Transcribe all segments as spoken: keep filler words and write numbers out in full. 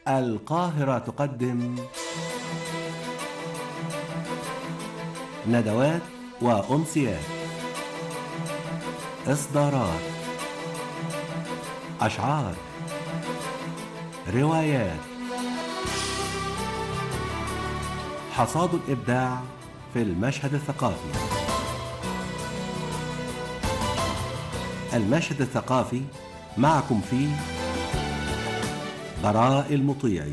القاهرة تقدم ندوات وأمسيات، إصدارات، أشعار، روايات، حصاد الإبداع في المشهد الثقافي. المشهد الثقافي معكم فيه براء المطيعي.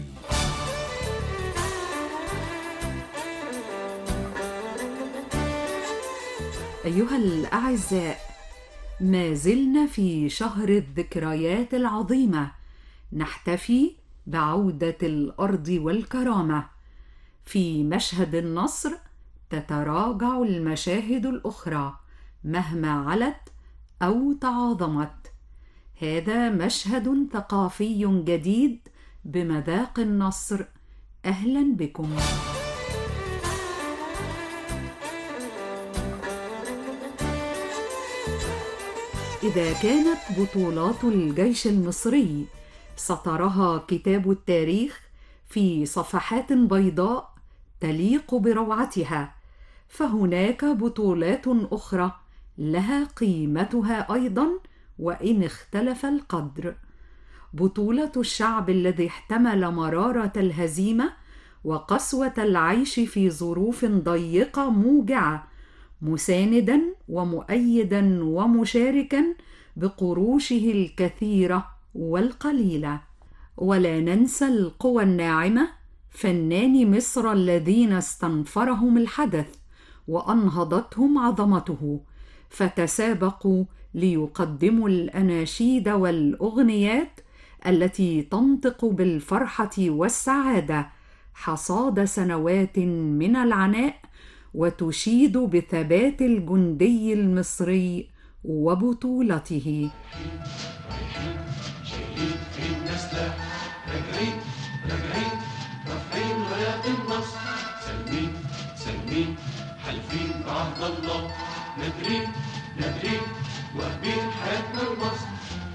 أيها الأعزاء، ما زلنا في شهر الذكريات العظيمة، نحتفي بعودة الأرض والكرامة. في مشهد النصر تتراجع المشاهد الأخرى مهما علت أو تعاظمت. هذا مشهد ثقافي جديد بمذاق النصر. أهلا بكم. إذا كانت بطولات الجيش المصري سطرها كتاب التاريخ في صفحات بيضاء تليق بروعتها، فهناك بطولات أخرى لها قيمتها أيضا وإن اختلف القدر. بطولة الشعب الذي احتمل مرارة الهزيمة وقسوة العيش في ظروف ضيقة موجعة، مساندا ومؤيدا ومشاركا بقروشه الكثيرة والقليلة. ولا ننسى القوى الناعمة، فناني مصر الذين استنفرهم الحدث وأنهضتهم عظمته، فتسابقوا ليقدموا الأناشيد والأغنيات التي تنطق بالفرحة والسعادة، حصاد سنوات من العناء، وتشيد بثبات الجندي المصري وبطولته. شايلين في النسلة راجعين راجعين رافعين رايات النصر، سالمين سالمين حالفين بعهد الله، نادرين نادرين واهبين حياتنا لمصر.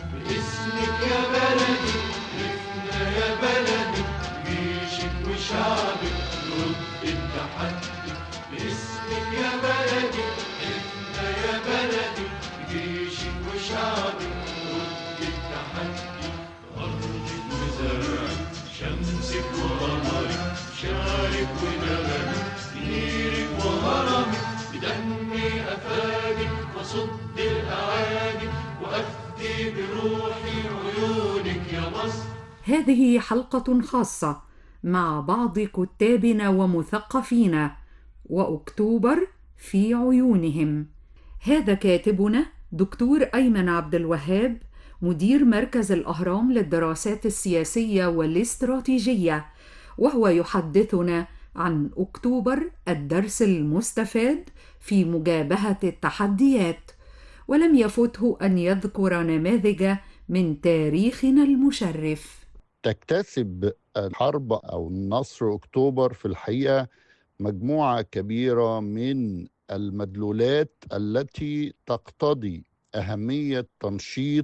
باسمك يا بلدي رفنا يا بلدي، جيشك وشعبك ضد التحدي. باسمك يا بلدي رفنا يا بلدي، جيشك وشعبك ضد التحدي. أرضك وزرعك شمسك وقمرك، شعرك ونغمك نيرك وهرمك، بدمي أفادك وصد الأعادي، وأفدي بروحي عيونك يا مصر. هذه حلقة خاصة مع بعض كتابنا ومثقفينا، وأكتوبر في عيونهم. هذا كاتبنا دكتور أيمن عبد الوهاب، مدير مركز الأهرام للدراسات السياسية والاستراتيجية، وهو يحدثنا عن أكتوبر، الدرس المستفاد في مجابهة التحديات. ولم يفته أن يذكر نماذج من تاريخنا المشرف. تكتسب الحرب أو النصر أكتوبر في الحقيقة مجموعة كبيرة من المدلولات التي تقتضي أهمية تنشيط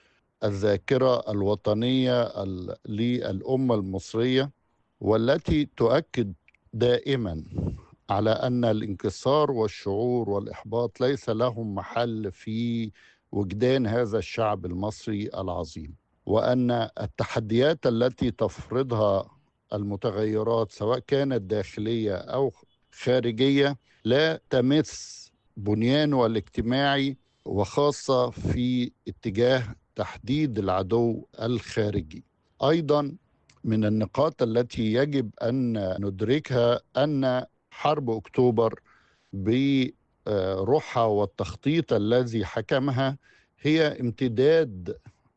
الذاكرة الوطنية ال- للأمة المصرية، والتي تؤكد دائما على أن الانكسار والشعور والإحباط ليس لهم محل في وجدان هذا الشعب المصري العظيم، وأن التحديات التي تفرضها المتغيرات سواء كانت داخلية أو خارجية لا تمس بنيانه الاجتماعي، وخاصة في اتجاه تحديد العدو الخارجي. أيضا من النقاط التي يجب أن ندركها أن حرب أكتوبر بروحها والتخطيط الذي حكمها هي امتداد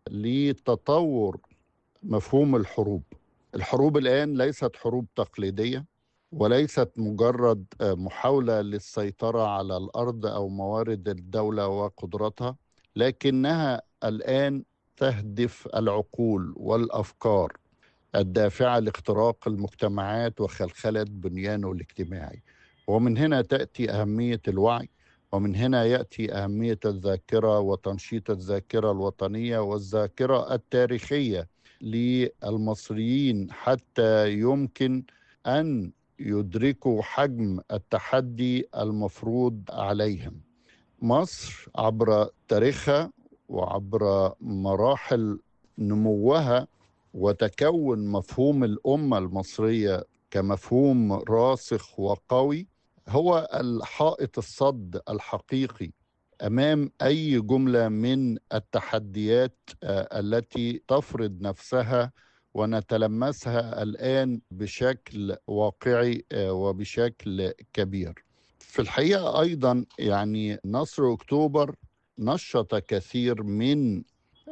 لتطور مفهوم الحروب. الحروب الآن ليست حروب تقليدية، وليست مجرد محاولة للسيطرة على الأرض أو موارد الدولة وقدرتها، لكنها الآن تهدف العقول والأفكار الدافعة لاختراق المجتمعات وخلخلة بنيانه الاجتماعي. ومن هنا تأتي أهمية الوعي، ومن هنا يأتي أهمية الذاكرة وتنشيط الذاكرة الوطنية والذاكرة التاريخية للمصريين حتى يمكن أن يدركوا حجم التحدي المفروض عليهم. مصر عبر تاريخها وعبر مراحل نموها وتكون مفهوم الأمة المصرية كمفهوم راسخ وقوي هو الحائط الصد الحقيقي أمام أي جملة من التحديات التي تفرض نفسها ونتلمسها الآن بشكل واقعي وبشكل كبير. في الحقيقة أيضا يعني نصر أكتوبر نشط كثير من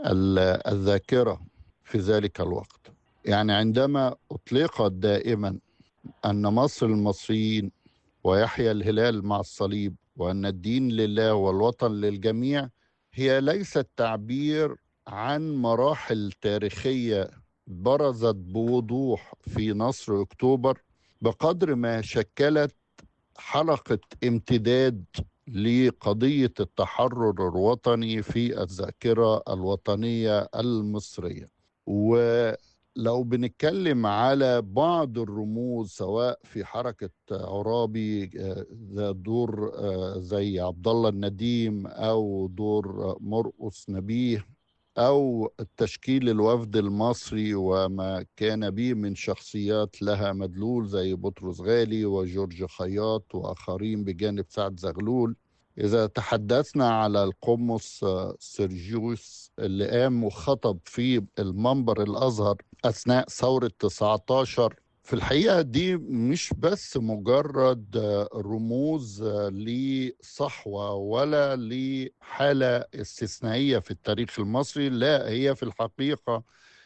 الذاكرة في ذلك الوقت. يعني عندما أطلقت دائما أن مصر المصريين ويحيى الهلال مع الصليب وأن الدين لله والوطن للجميع، هي ليست تعبير عن مراحل تاريخية برزت بوضوح في نصر أكتوبر بقدر ما شكلت حلقة امتداد لقضية التحرر الوطني في الذاكرة الوطنية المصرية. ولو بنتكلم على بعض الرموز سواء في حركة عرابي دور زي عبد الله النديم أو دور مرقس نبيه أو التشكيل الوفد المصري وما كان به من شخصيات لها مدلول زي بطرس غالي وجورج خياط وآخرين بجانب سعد زغلول. إذا تحدثنا على القمص سيرجيوس اللي قام وخطب في المنبر الأزهر أثناء ثورة تسعة عشر، في الحقيقة دي مش بس مجرد رموز لصحوة ولا لحالة استثنائية في التاريخ المصري، لا، هي في الحقيقة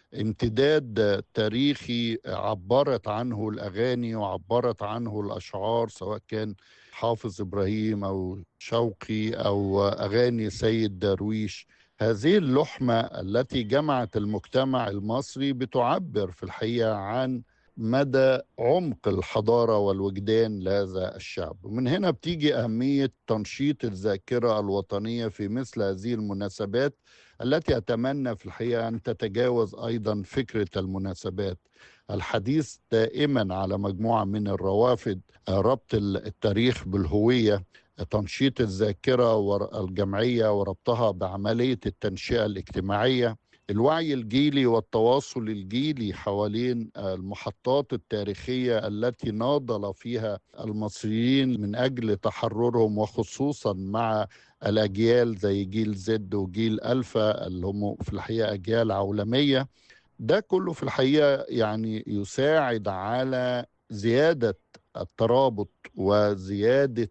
امتداد تاريخي عبرت عنه الأغاني وعبرت عنه الأشعار، سواء كان حافظ إبراهيم أو شوقي أو أغاني سيد درويش. هذه اللحمة التي جمعت المجتمع المصري بتعبر في الحقيقة عن مدى عمق الحضارة والوجدان لهذا الشعب. ومن هنا بتيجي أهمية تنشيط الذاكرة الوطنية في مثل هذه المناسبات التي أتمنى في الحقيقة أن تتجاوز أيضا فكرة المناسبات. الحديث دائما على مجموعة من الروافد، ربط التاريخ بالهوية، تنشيط الذاكرة والجمعية وربطها بعملية التنشئة الاجتماعية، الوعي الجيلي والتواصل الجيلي حوالين المحطات التاريخية التي ناضل فيها المصريين من أجل تحررهم، وخصوصا مع الأجيال زي جيل زد وجيل ألفا اللي هم في الحقيقة أجيال عولمية. ده كله في الحقيقة يعني يساعد على زيادة الترابط وزيادة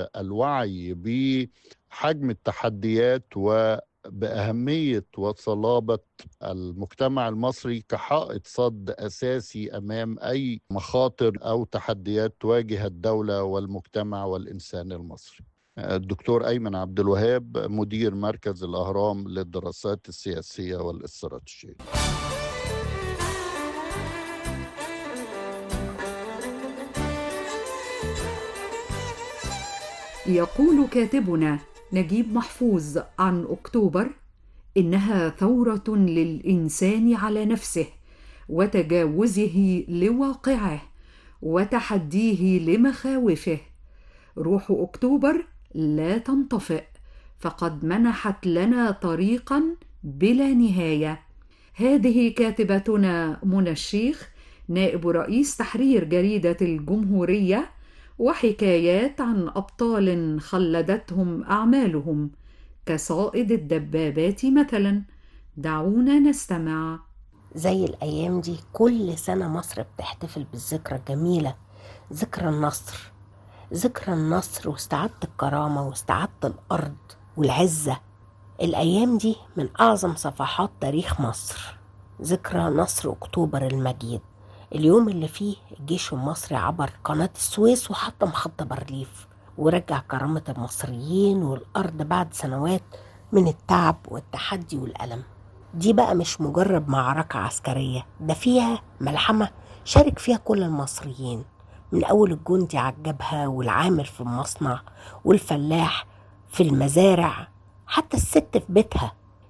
الوعي بحجم التحديات وبأهمية وصلابة المجتمع المصري كحائط صد أساسي أمام أي مخاطر أو تحديات تواجه الدولة والمجتمع والإنسان المصري. الدكتور أيمن عبد الوهاب، مدير مركز الأهرام للدراسات السياسية والاستراتيجية. يقول كاتبنا نجيب محفوظ عن أكتوبر: إنها ثورة للإنسان على نفسه وتجاوزه لواقعه وتحديه لمخاوفه. روح أكتوبر لا تنطفئ، فقد منحت لنا طريقا بلا نهاية. هذه كاتبتنا منى الشيخ، نائب رئيس تحرير جريدة الجمهورية، وحكايات عن أبطال خلدتهم أعمالهم كصائد الدبابات مثلا. دعونا نستمع. زي الأيام دي كل سنة مصر بتحتفل بالذكرى الجميلة، ذكرى النصر، ذكرى النصر واستعادة الكرامة واستعادة الأرض والعزة. الأيام دي من أعظم صفحات تاريخ مصر، ذكرى نصر أكتوبر المجيد، اليوم اللي فيه الجيش المصري عبر قناة السويس وحطم خط بارليف ورجع كرامة المصريين والأرض بعد سنوات من التعب والتحدي والألم. دي بقى مش مجرد معركة عسكرية، ده فيها ملحمة شارك فيها كل المصريين، من أول الجندي على الجبهة والعامل في المصنع والفلاح في المزارع، حتى الست في بيتها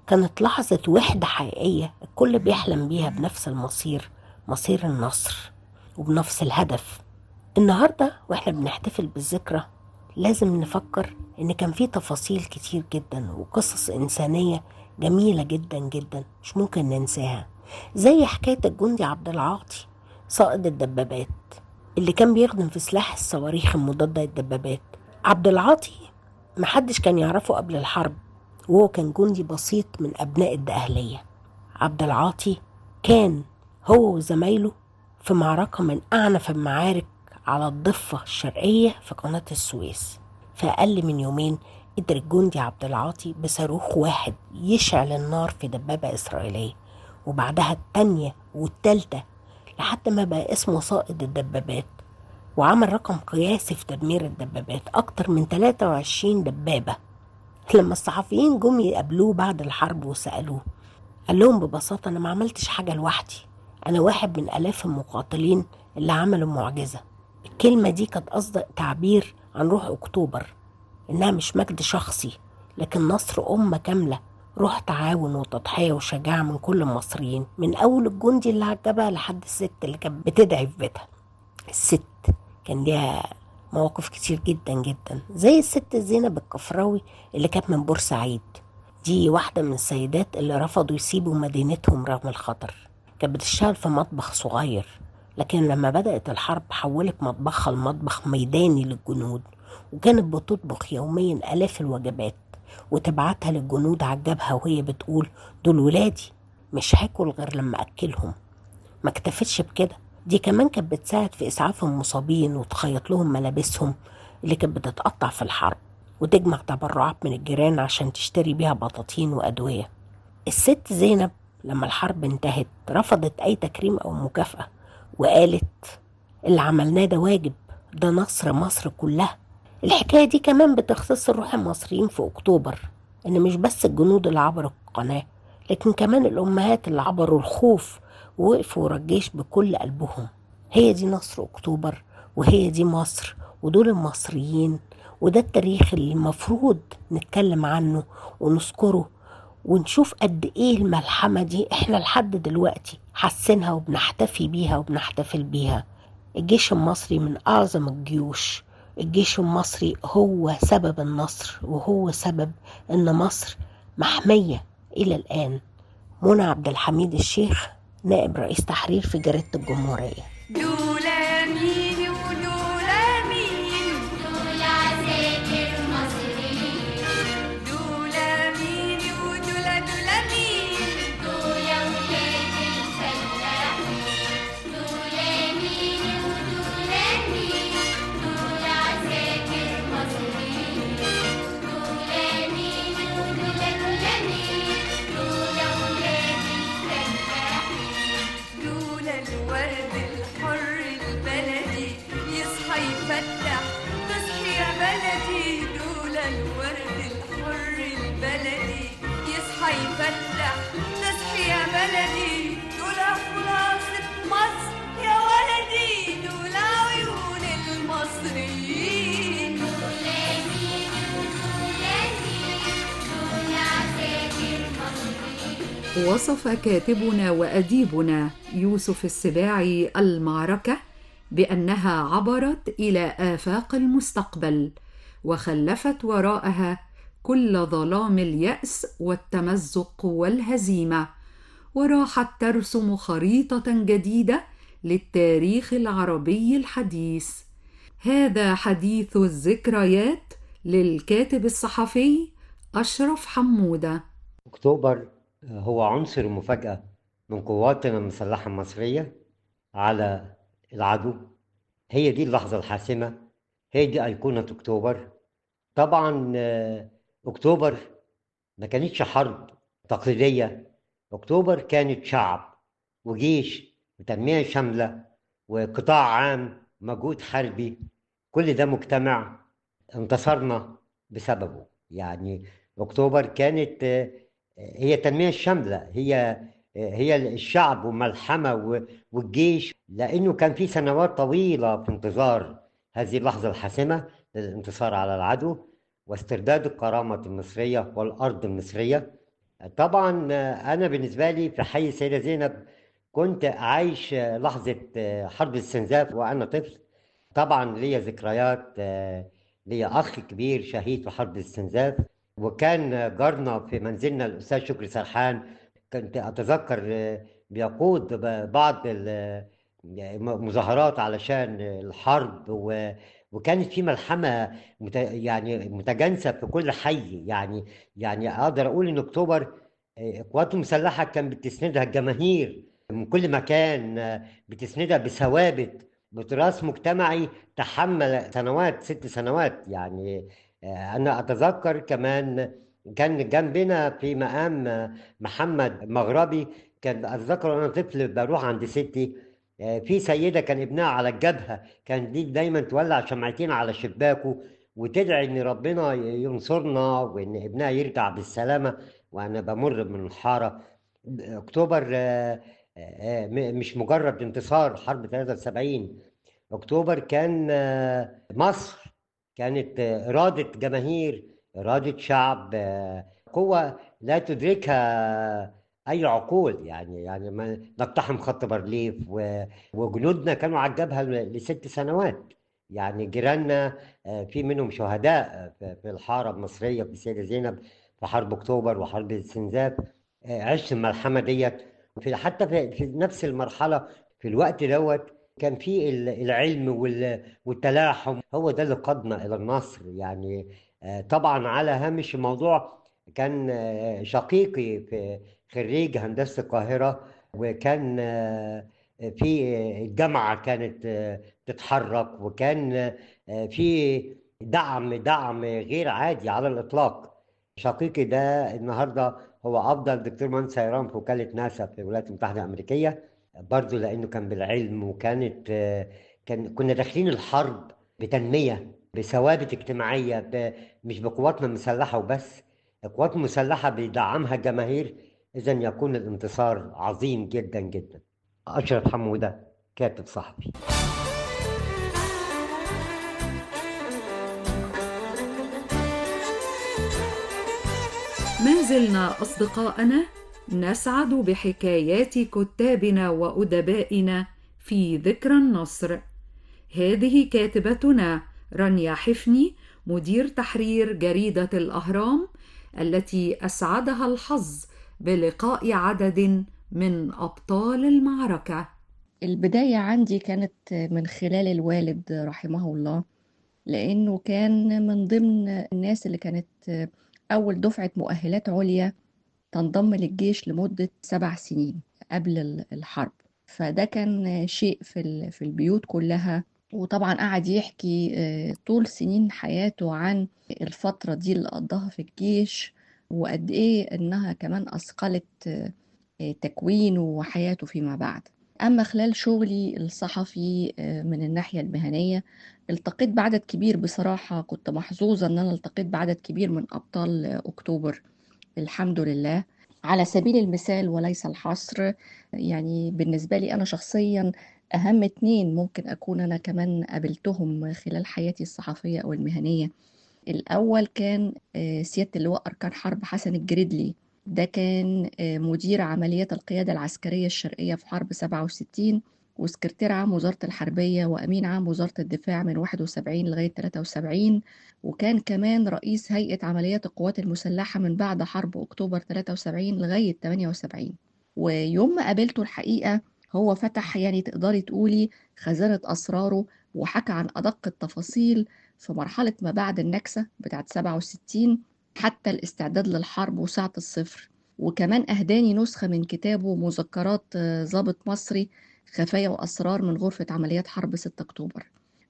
كانت لحظة وحدة حقيقية الكل بيحلم بيها بنفس المصير، مصير النصر، وبنفس الهدف. النهاردة واحنا بنحتفل بالذكرى لازم نفكر ان كان في تفاصيل كتير جدا وقصص انسانية جميلة جدا جدا مش ممكن ننساها، زي حكاية الجندي عبد العاطي صائد الدبابات اللي كان بيخدم في سلاح الصواريخ المضادة للدبابات. عبد العاطي محدش كان يعرفه قبل الحرب، وهو كان جندي بسيط من أبناء الدقهلية. عبد العاطي كان هو وزمايله في معركة من أعنف المعارك على الضفة الشرقية في قناة السويس. في أقل من يومين قدر الجندي عبد العاطي بصاروخ واحد يشعل النار في دبابة إسرائيلية، وبعدها التانية والتالتة لحد ما بقى اسمه صائد الدبابات، وعمل رقم قياسي في تدمير الدبابات، أكتر من ثلاثة وعشرين دبابة. لما الصحفيين جم يقابلوه بعد الحرب وسألوه قال لهم ببساطة: أنا ما عملتش حاجة لوحدي، أنا واحد من آلاف المقاتلين اللي عملوا معجزة. الكلمة دي كانت قصد تعبير عن روح أكتوبر، إنها مش مجد شخصي لكن نصر أمة كاملة، روح تعاون وتضحية وشجاعة من كل المصريين، من أول الجندي اللي عجبها لحد الست اللي كانت بتدعي في بيتها. الست كان ليها مواقف كتير جدا جدا، زي الست زينب القفراوي اللي كانت من بورسعيد. دي واحدة من السيدات اللي رفضوا يسيبوا مدينتهم رغم الخطر. كانت بتشتغل في مطبخ صغير، لكن لما بدأت الحرب حولت مطبخها لمطبخ ميداني للجنود، وكانت بتطبخ يوميا آلاف الوجبات وتبعتها للجنود على الجبهة وهي بتقول: دول ولادي مش هاكل غير لما أكلهم. ما اكتفتش بكده، دي كمان كانت بتساعد في إسعاف المصابين وتخيط لهم ملابسهم اللي كانت بتتقطع في الحرب، وتجمع تبرعات من الجيران عشان تشتري بيها بطاطين وأدوية. الست زينب لما الحرب انتهت رفضت أي تكريم أو مكافأة، وقالت: اللي عملناه ده واجب، ده نصر مصر كلها. الحكاية دي كمان بتختص روح المصريين في أكتوبر، إن مش بس الجنود اللي عبروا القناة، لكن كمان الأمهات اللي عبروا الخوف ووقفوا ورا الجيش بكل قلبهم. هي دي نصر أكتوبر، وهي دي مصر، ودول المصريين، وده التاريخ اللي المفروض نتكلم عنه ونذكره ونشوف قد ايه الملحمة دي احنا لحد دلوقتي حاسينها وبنحتفي بيها وبنحتفل بيها. الجيش المصري من أعظم الجيوش، الجيش المصري هو سبب النصر، وهو سبب ان مصر محمية إلى الآن. منى عبد الحميد الشيخ، نائب رئيس تحرير في جريدة الجمهورية. دولا مين ودولا مين، دولا عساكر مصريين، دولا مين ودولا دولا مين، دولا ولاد الفلاحين، دولا مين ودولا مين، دولا عساكر مصريين، دولا مين ودولا دولا مين، دولا ولاد الفلاحين، دولا الورد الحر البلدي يصحى يفتح، تصحي يا بلدي، دولا الورد الحر البلدي يصحى يفتح، تصحي يا بلدي، دولا خلاصة مصر يا ولدي، دولا عيون المصريين، دولا مين ودولا مين، دولا عساكر مصريين. وصف كاتبنا وأديبنا يوسف السباعي المعركة بأنها عبرت إلى آفاق المستقبل، وخلفت وراءها كل ظلام اليأس والتمزق والهزيمة، وراحت ترسم خريطة جديدة للتاريخ العربي الحديث. هذا حديث الذكريات للكاتب الصحفي أشرف حمودة. أكتوبر هو عنصر مفاجأة من قواتنا المسلحة المصرية على العدو. هي دي اللحظة الحاسمة، هي دي أيقونة أكتوبر. طبعا أكتوبر ما كانتش حرب تقليدية، أكتوبر كانت شعب وجيش وتنمية شاملة وقطاع عام، مجهود حربي، كل ده مجتمع انتصرنا بسببه. يعني أكتوبر كانت هي التنمية الشاملة، هي هي الشعب وملحمة والجيش، لأنه كان في سنوات طويلة في انتظار هذه اللحظة الحاسمة للانتصار على العدو واسترداد الكرامة المصرية والأرض المصرية. طبعا آه، أنا بالنسبة لي في حي السيدة زينب كنت عايش آه، لحظة آه، حرب الاستنزاف وأنا طفل. طبعا ليا ذكريات، آه، ليا أخ كبير شهيد في حرب الاستنزاف، وكان آه، جارنا في منزلنا الأستاذ شكري سرحان. كنت أتذكر آه، بيقود ب- بعض المظاهرات علشان الحرب، و وكانت في ملحمة مت... يعني متجانسة في كل حي. يعني يعني أقدر أقول إن أكتوبر آه، قوات مسلحة كان بتسندها الجماهير من كل مكان، آه، بتسندها بثوابت، بتراث مجتمعي تحمل سنوات، ست سنوات يعني. آه، أنا أتذكر كمان كان جنبنا في مقام آه، محمد مغربي. كان أتذكر وأنا طفل بروح عند ستي، آه، في سيدة كان ابنها على الجبهة، كان دي دايما تولع شمعتين على شباكه وتدعي إن ربنا ينصرنا وإن ابنها يرجع بالسلامة. وأنا بمر من الحارة. أكتوبر آه، آه، م- مش مجرد انتصار حرب ثلاثة وسبعين. أكتوبر كان آه، مصر، كانت آه، إرادة جماهير، إرادة شعب، آه، قوة لا تدركها أي عقول. يعني يعني ما نقتحم خط بارليف، و- وجنودنا كانوا على الجبهة ل- لست سنوات. يعني جيراننا آه، في منهم شهداء آه، في في الحارة المصرية في سيدة زينب في حرب أكتوبر وحرب الاستنزاف. آه، عشت الملحمة ديت. وفي حتى في في نفس المرحلة في الوقت دوت كان في ال- العلم وال- والتلاحم، هو ده اللي قادنا إلى النصر. يعني آه، طبعا على هامش الموضوع، كان آه، شقيقي في خريج هندسة القاهرة، وكان آه، في الجامعة كانت آه، تتحرك، وكان آه، في دعم دعم غير عادي على الإطلاق. شقيقي ده النهارده هو أفضل دكتور مهندس طيران في وكالة ناسا في الولايات المتحدة الأمريكية، برضه لأنه كان بالعلم. وكانت آه، كان كنا داخلين الحرب بتنمية، بثوابت اجتماعية، ب... مش بقواتنا المسلحة وبس، القوات المسلحة بيدعمها الجماهير. إذا يكون الانتصار عظيم جدا جدا. أشرف حمودة، كاتب صحفي. ما زلنا أصدقاءنا نسعد بحكايات كتابنا وأدبائنا في ذكرى النصر. هذه كاتبتنا رانيا حفني، مدير تحرير جريدة الأهرام، التي أسعدها الحظ بلقاء عدد من أبطال المعركة. البداية عندي كانت من خلال الوالد رحمه الله، لأنه كان من ضمن الناس اللي كانت أول دفعة مؤهلات عليا تنضم للجيش لمدة سبع سنين قبل ال- الحرب. فده كان شيء في ال- في البيوت كلها. وطبعا قعد يحكي آه، طول سنين حياته عن الفترة دي اللي قضاها في الجيش، وقد إيه إنها كمان أثقلت آه، آه، تكوينه وحياته فيما بعد. أما خلال شغلي الصحفي آه، من الناحية المهنية، التقيت بعدد كبير. بصراحة كنت محظوظة أن أنا التقيت بعدد كبير من أبطال آه، أكتوبر، الحمد لله. على سبيل المثال وليس الحصر، يعني بالنسبة لي أنا شخصيا أهم اتنين ممكن أكون أنا كمان قابلتهم خلال حياتي الصحفية أو المهنية. الأول كان آه، سيادة اللواء أركان حرب حسن الجريدلي. ده كان آه، مدير عمليات القيادة العسكرية الشرقية في حرب سبعة وستين، وسكرتير عام وزارة الحربية وأمين عام وزارة الدفاع من واحد وسبعين لغاية ثلاثة وسبعين. وكان كمان رئيس هيئة عمليات القوات المسلحة من بعد حرب أكتوبر ثلاثة وسبعين لغاية ثمانية وسبعين. ويوم ما قابلته الحقيقة هو فتح، يعني تقدري تقولي، خزانة أسراره، وحكى عن أدق التفاصيل في مرحلة ما بعد النكسة بتاعت سبعة وستين حتى الاستعداد للحرب وساعة الصفر. وكمان أهداني نسخة من كتابه مذكرات آه، ضابط مصري، خفايا وأسرار من غرفة عمليات حرب ستة أكتوبر.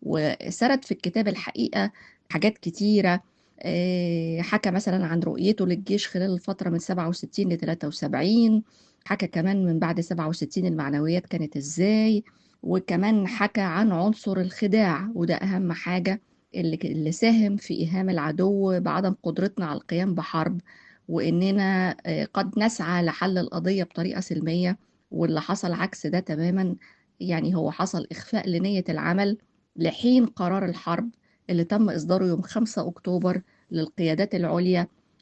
وسرد في الكتاب الحقيقة حاجات كتيرة. آه، حكى مثلا عن رؤيته للجيش خلال الفترة من سبعة وستين ل ثلاثة وسبعين. حكى كمان من بعد سبعة وستين المعنويات كانت ازاي. وكمان حكى عن عنصر الخداع، وده أهم حاجة، اللي اللي ساهم في إيهام العدو بعدم قدرتنا على القيام بحرب، وإننا آه، قد نسعى لحل القضية بطريقة سلمية، واللي حصل عكس ده تماما. يعني هو حصل إخفاء لنية العمل لحين قرار الحرب اللي تم إصداره يوم خمسة أكتوبر للقيادات العليا،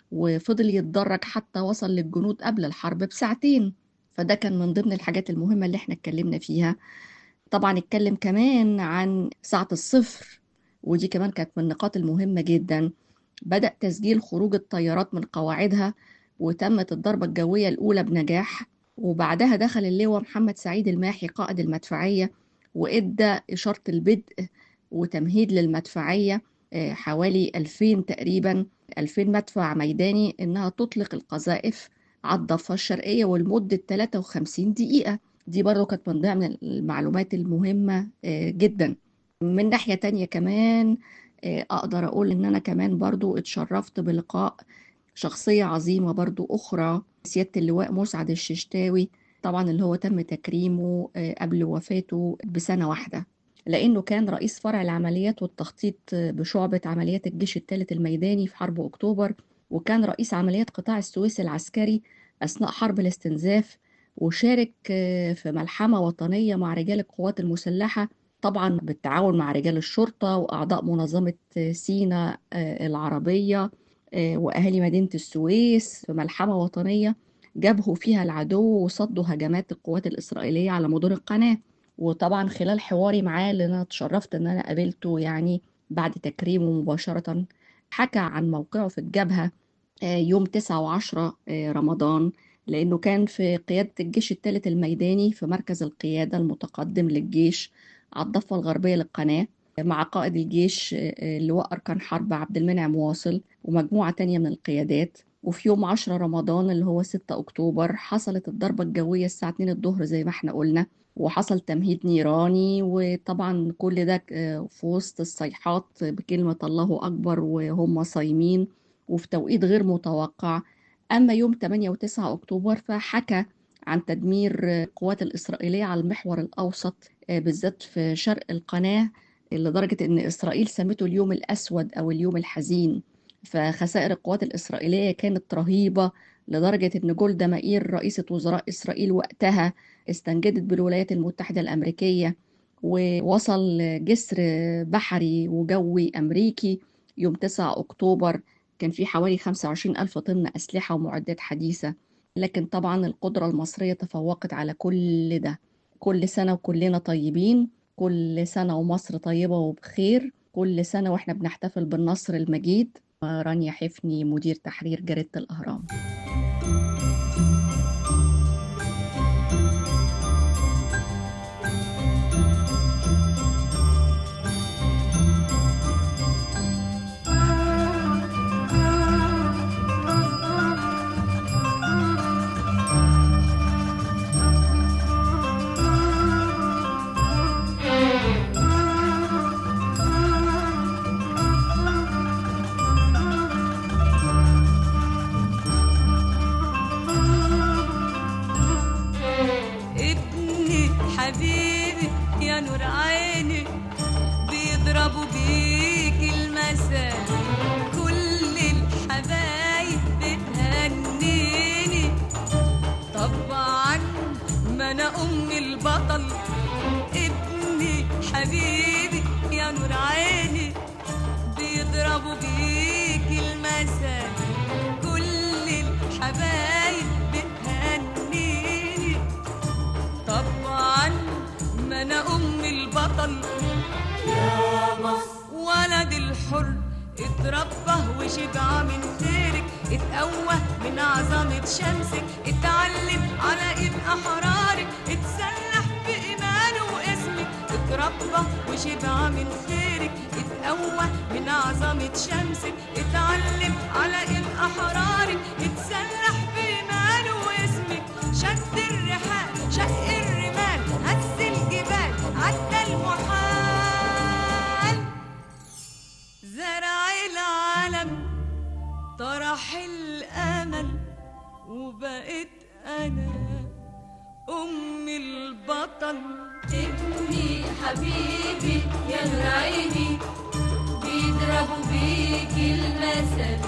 وفضل يتدرج حتى وصل للجنود قبل الحرب بساعتين. فده كان من ضمن الحاجات المهمة اللي احنا اتكلمنا فيها. طبعا اتكلم كمان عن ساعة الصفر، ودي كمان كانت من النقاط المهمة جدا. بدأ تسجيل خروج الطيارات من قواعدها، وتمت الضربة الجوية الأولى بنجاح. وبعدها دخل اللواء محمد سعيد الماحي قائد المدفعية، وإدى إشارة البدء وتمهيد للمدفعية حوالي ألفين تقريبا ألفين مدفع ميداني إنها تطلق القذائف على الضفة الشرقية ولمدة ثلاثة وخمسين دقيقة. دي برضو كانت من ضمن المعلومات المهمة جدا. من ناحية تانية كمان أقدر أقول إن أنا كمان برضو اتشرفت بلقاء شخصية عظيمة برضو أخرى، سيادة اللواء مسعد الششتاوي، طبعا اللي هو تم تكريمه قبل وفاته بسنة واحدة، لأنه كان رئيس فرع العمليات والتخطيط بشعبة عمليات الجيش الثالث الميداني في حرب أكتوبر، وكان رئيس عمليات قطاع السويس العسكري أثناء حرب الاستنزاف، وشارك في ملحمة وطنية مع رجال القوات المسلحة، طبعا بالتعاون مع رجال الشرطة وأعضاء منظمة سينا العربية وأهالي مدينة السويس، في ملحمة وطنية جابهوا فيها العدو وصدوا هجمات القوات الإسرائيلية على مدن القناة. وطبعا خلال حواري معاه اللي أنا اتشرفت أن أنا قابلته يعني بعد تكريمه مباشرة، حكى عن موقعه في الجبهة يوم تسعة وعشرة رمضان، لأنه كان في قيادة الجيش الثالث الميداني في مركز القيادة المتقدم للجيش على الضفة الغربية للقناة، مع قائد الجيش اللواء أركان حرب عبد المنعم واصل ومجموعة تانية من القيادات. وفي يوم عشرة رمضان اللي هو ستة أكتوبر حصلت الضربة الجوية الساعة اتنين الظهر زي ما احنا قلنا، وحصل تمهيد نيراني، وطبعا كل ده في وسط الصيحات بكلمة الله أكبر وهم صايمين وفي توقيت غير متوقع. أما يوم ثمانية وتسعة أكتوبر فحكى عن تدمير القوات الإسرائيلية على المحور الأوسط بالذات في شرق القناة، لدرجة أن إسرائيل سمته اليوم الأسود أو اليوم الحزين. فخسائر القوات الإسرائيلية كانت رهيبة، لدرجة أن جولدا مائير رئيسة وزراء إسرائيل وقتها استنجدت بالولايات المتحدة الأمريكية، ووصل جسر بحري وجوي أمريكي يوم تسعة أكتوبر كان في حوالي خمسة وعشرين ألف طن أسلحة ومعدات حديثة. لكن طبعا القدرة المصرية تفوقت على كل ده. كل سنة وكلنا طيبين، كل سنة ومصر طيبة وبخير، كل سنة وإحنا بنحتفل بالنصر المجيد. رانيا حفني، مدير تحرير جريدة الأهرام. حبيبي يا نور عيني بيضربوا بيك المثل، كل الحبايب بتهنيني طبعا ما انا ام البطل. ابني حبيبي يا نور عيني بيضربوا بيك المثل، كل الحبايب بتهنيني طبعا ما انا ام البطل. يا مصر ولد الحر اتربى وشبع من خيرك، اتقوى من عظمة شمسك، اتعلم على ايد احرارك، اتسلح بإيمانه واسمك. اتربى وشبع من خيرك، اتقوى من عظمة شمسك، اتعلم على ايد احرارك، اتسلح بإيمانه واسمك. شد الرحال شق الرمال هز الجبال عدى المحال، زرع العالم طرح الامل، وبقيت انا ام البطل. ابني حبيبي يا نور عيني بيضربوا بيك المثل،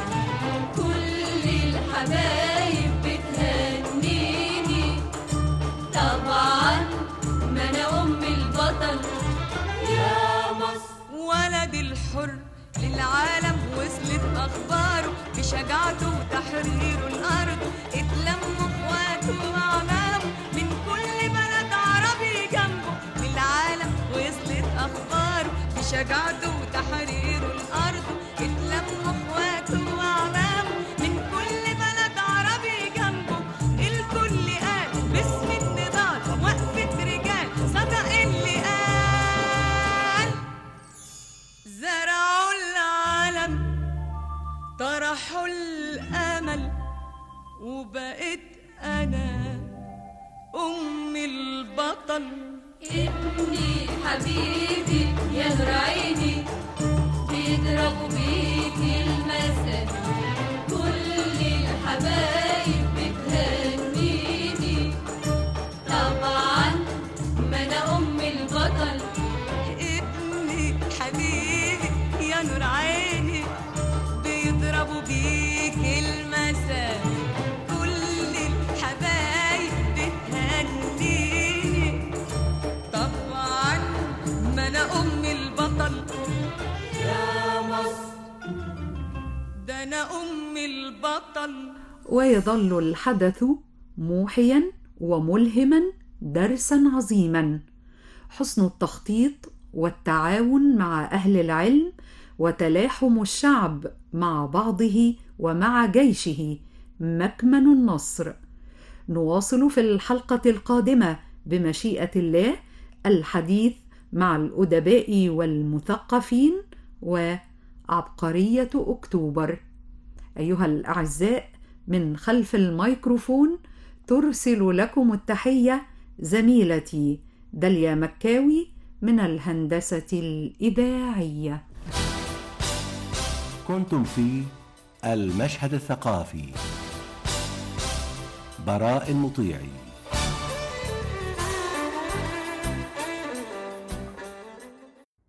كل الحبايب بتهنيني طبعا ما انا ام البطل. يا مصر ولد الحر للعالم وصلت أخباره بشجاعته وتحريره الأرض. اتلموا إخواته وأعمامه من كل بلد عربي جنبه. للعالم وصلت أخباره بشجاعته وتحريره الأرض. اتلموا إخواته وأعمامه من كل بلد عربي جنبه. الكل قال باسم النضال وقفة رجال صدق اللي قال. زرعوا العالم طرحوا الأمل وبقيت أنا أم البطل. ابني حبيبي يا نور عيني بيضربوا بيك المثل. كل الحبايب بتهنيني طبعا ما انا ام البطل. ابني حبيبي يا نور عيني بيضربوا بيك المثل. كل الحبايب بتهنيني طبعا ما انا ام البطل. يا مصر ده انا ام البطل. ويظل الحدث موحيا وملهما درسا عظيما. حسن التخطيط والتعاون مع أهل العلم وتلاحم الشعب مع بعضه ومع جيشه مكمن النصر. نواصل في الحلقة القادمة بمشيئة الله الحديث مع الأدباء والمثقفين وعبقرية أكتوبر. أيها الأعزاء، من خلف الميكروفون ترسل لكم التحية زميلتي داليا مكاوي من الهندسة الإذاعية. كنتم في المشهد الثقافي. براء المطيعي.